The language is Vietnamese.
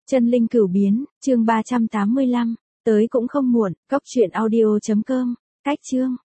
Chân linh cửu biến, chương 385, tới cũng không muộn, cốc truyện audio.com, cách chương.